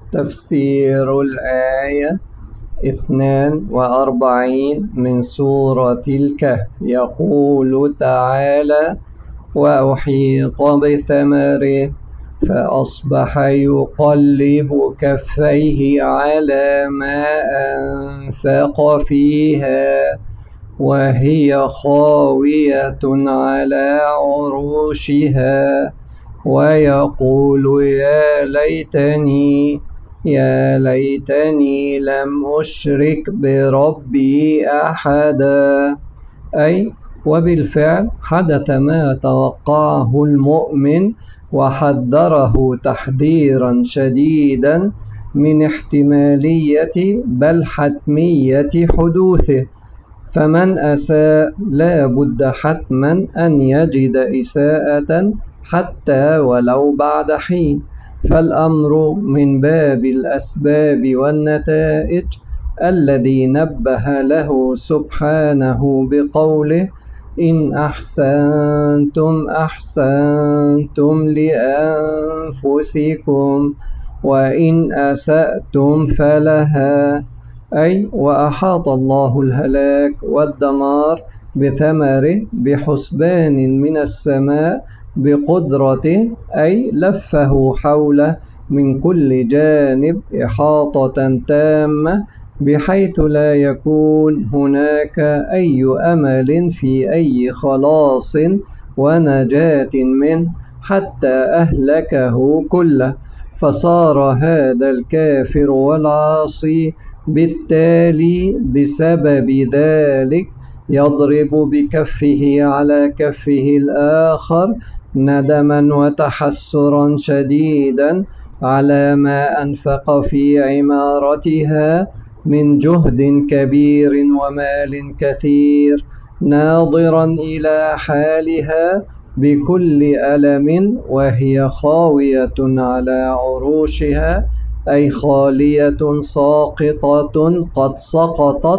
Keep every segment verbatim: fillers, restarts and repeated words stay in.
تفسير الآية اثنان وأربعين من سورة الكهف. يقول تعالى: وأحيط بثمره فأصبح يقلب كفيه على ما أنفق فيها وهي خاوية على عروشها ويقول يا ليتني يا ليتني لم أشرك بربي أحدا. أي وبالفعل حدث ما توقعه المؤمن وحذره تحذيرا شديدا من احتمالية بل حتمية حدوثه، فمن أساء لا بد حتما أن يجد إساءة حتى ولو بعد حين، فالأمر من باب الأسباب والنتائج الذي نبه له سبحانه بقوله: إن أحسنتم أحسنتم لأنفسكم وإن أسأتم فلها. أي وأحاط الله الهلاك والدمار بثمره بحسبان من السماء بقدرته، أي لفه حوله من كل جانب إحاطة تامة بحيث لا يكون هناك أي أمل في أي خلاص ونجاة منه حتى أهلكه كله، فصار هذا الكافر والعاصي بالتالي بسبب ذلك يضرب بكفه على كفه الآخر ندما وتحسرا شديدا على ما أنفق في عمارتها من جهد كبير ومال كثير، ناظرا إلى حالها بكل ألم وهي خاوية على عروشها، أي خالية ساقطة قد سقطت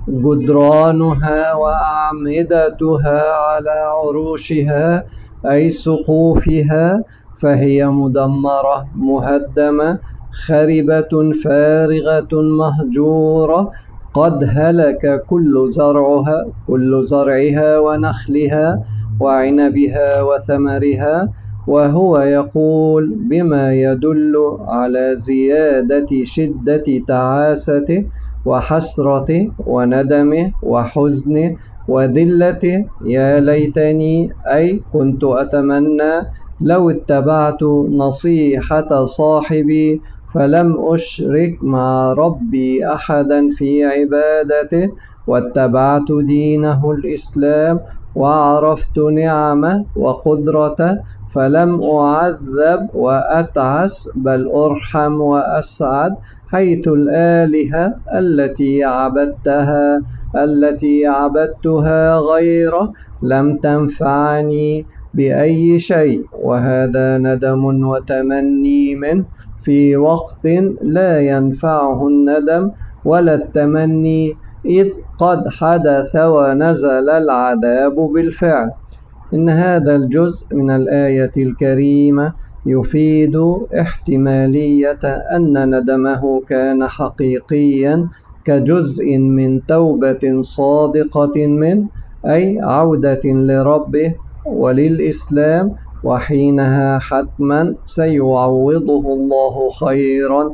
جدرانها وأعمدتها على عروشها أي سقوفها، فهي مدمرة مهدمة خربة فارغة مهجورة، قد هلك كل زرعها كل زرعها ونخلها وعنبها وثمرها. وهو يقول بما يدل على زيادة شدة تعاسته وحسرته وندمه وحزنه وذلته: يا ليتني، أي كنت أتمنى لو اتبعت نصيحة صاحبي فلم أشرك مع ربي أحدا في عبادته واتبعت دينه الإسلام وعرفت نعمه وقدرته فلم أعذب وأتعس بل أرحم وأسعد، حيث الآلهة التي عبدتها التي عبدتها غيره لم تنفعني بأي شيء. وهذا ندم وتمني منه في وقت لا ينفعه الندم ولا التمني، إذ قد حدث ونزل العذاب بالفعل. إن هذا الجزء من الآية الكريمة يفيد احتمالية أن ندمه كان حقيقيا كجزء من توبة صادقة منه، أي عودة لربه وللإسلام، وحينها حتما سيعوضه الله خيرا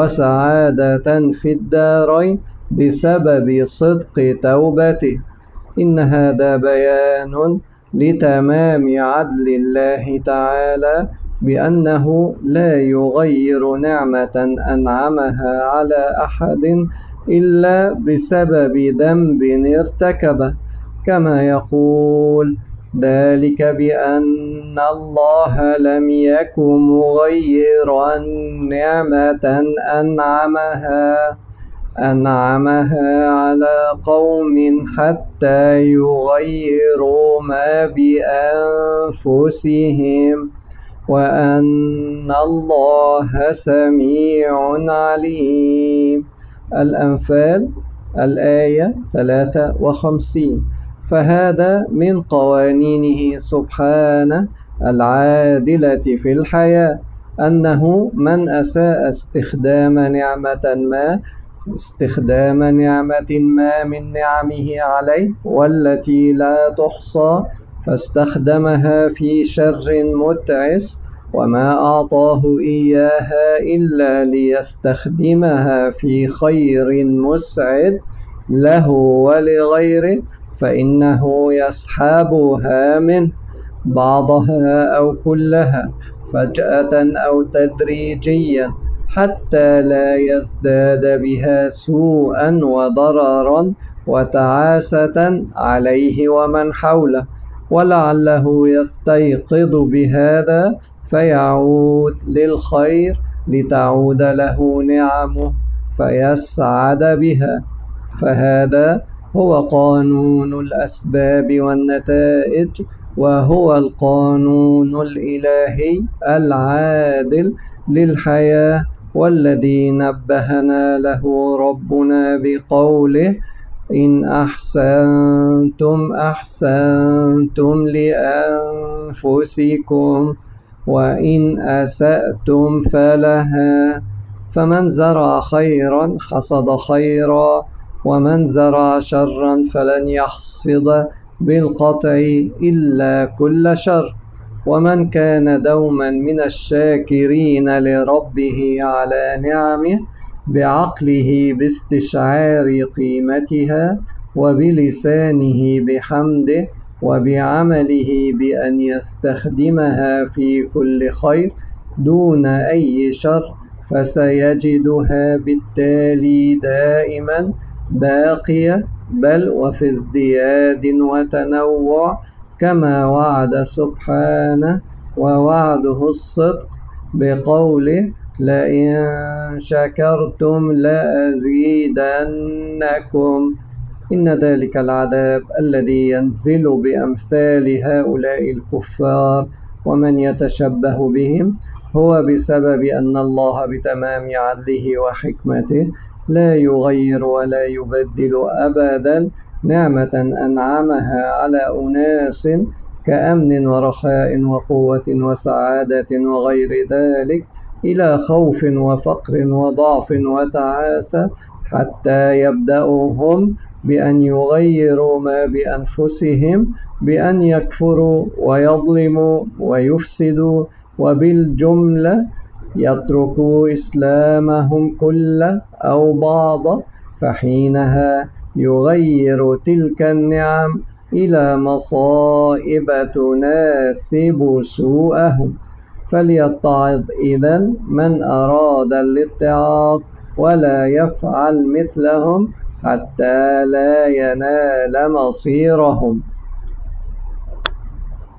وسعادة في الدارين بسبب صدق توبته. إن هذا بيان لتمام عدل الله تعالى بأنه لا يغير نعمة أنعمها على أحد إلا بسبب ذنب ارتكبه، كما يقول: ذلك بأن الله لم يك مغيرا نعمة أنعمها أنعمها على قوم حتى يغيروا ما بأنفسهم وأن الله سميع عليم. الأنفال الآية ثلاثة وخمسين. فهذا من قوانينه سبحانه العادلة في الحياة، أنه من أساء استخدام نعمة ما استخدام نعمة ما من نعمه عليه والتي لا تحصى فاستخدمها في شر متعس وما أعطاه إياها إلا ليستخدمها في خير مسعد له ولغيره، فإنه يسحبها منه بعضها أو كلها فجأة أو تدريجيا حتى لا يزداد بها سوءا وضررا وتعاسة عليه ومن حوله، ولعله يستيقظ بهذا فيعود للخير لتعود له نعمه فيسعد بها. فهذا هو قانون الأسباب والنتائج، وهو القانون الإلهي العادل للحياة، والذي نبهنا له ربنا بقوله: إن أحسنتم أحسنتم لأنفسكم وإن أسأتم فلها، فمن زرع خيرا حصد خيرا ومن زرع شرا فلن يحصد بالقطع إلا كل شر. ومن كان دوما من الشاكرين لربه على نعمه بعقله باستشعار قيمتها وبلسانه بحمده وبعمله بأن يستخدمها في كل خير دون أي شر، فسيجدها بالتالي دائما باقية بل وفي ازدياد وتنوع، كما وعد سبحانه ووعده الصدق بقوله: لئن شكرتم لأزيدنكم. إن ذلك العذاب الذي ينزل بأمثال هؤلاء الكفار ومن يتشبه بهم هو بسبب أن الله بتمام عدله وحكمته لا يغير ولا يبدل أبدا نعمة أنعمها على أناس كأمن ورخاء وقوة وسعادة وغير ذلك إلى خوف وفقر وضعف وتعاسة، حتى يبدأوا هم بأن يغيروا ما بأنفسهم بأن يكفروا ويظلموا ويفسدوا، وبالجملة يتركوا إسلامهم كله أو بعضه، فحينها يغير تلك النعم إلى مصائب تناسب سوءهم. فليتعظ إذن من أراد الاتعاظ ولا يفعل مثلهم حتى لا ينال مصيرهم.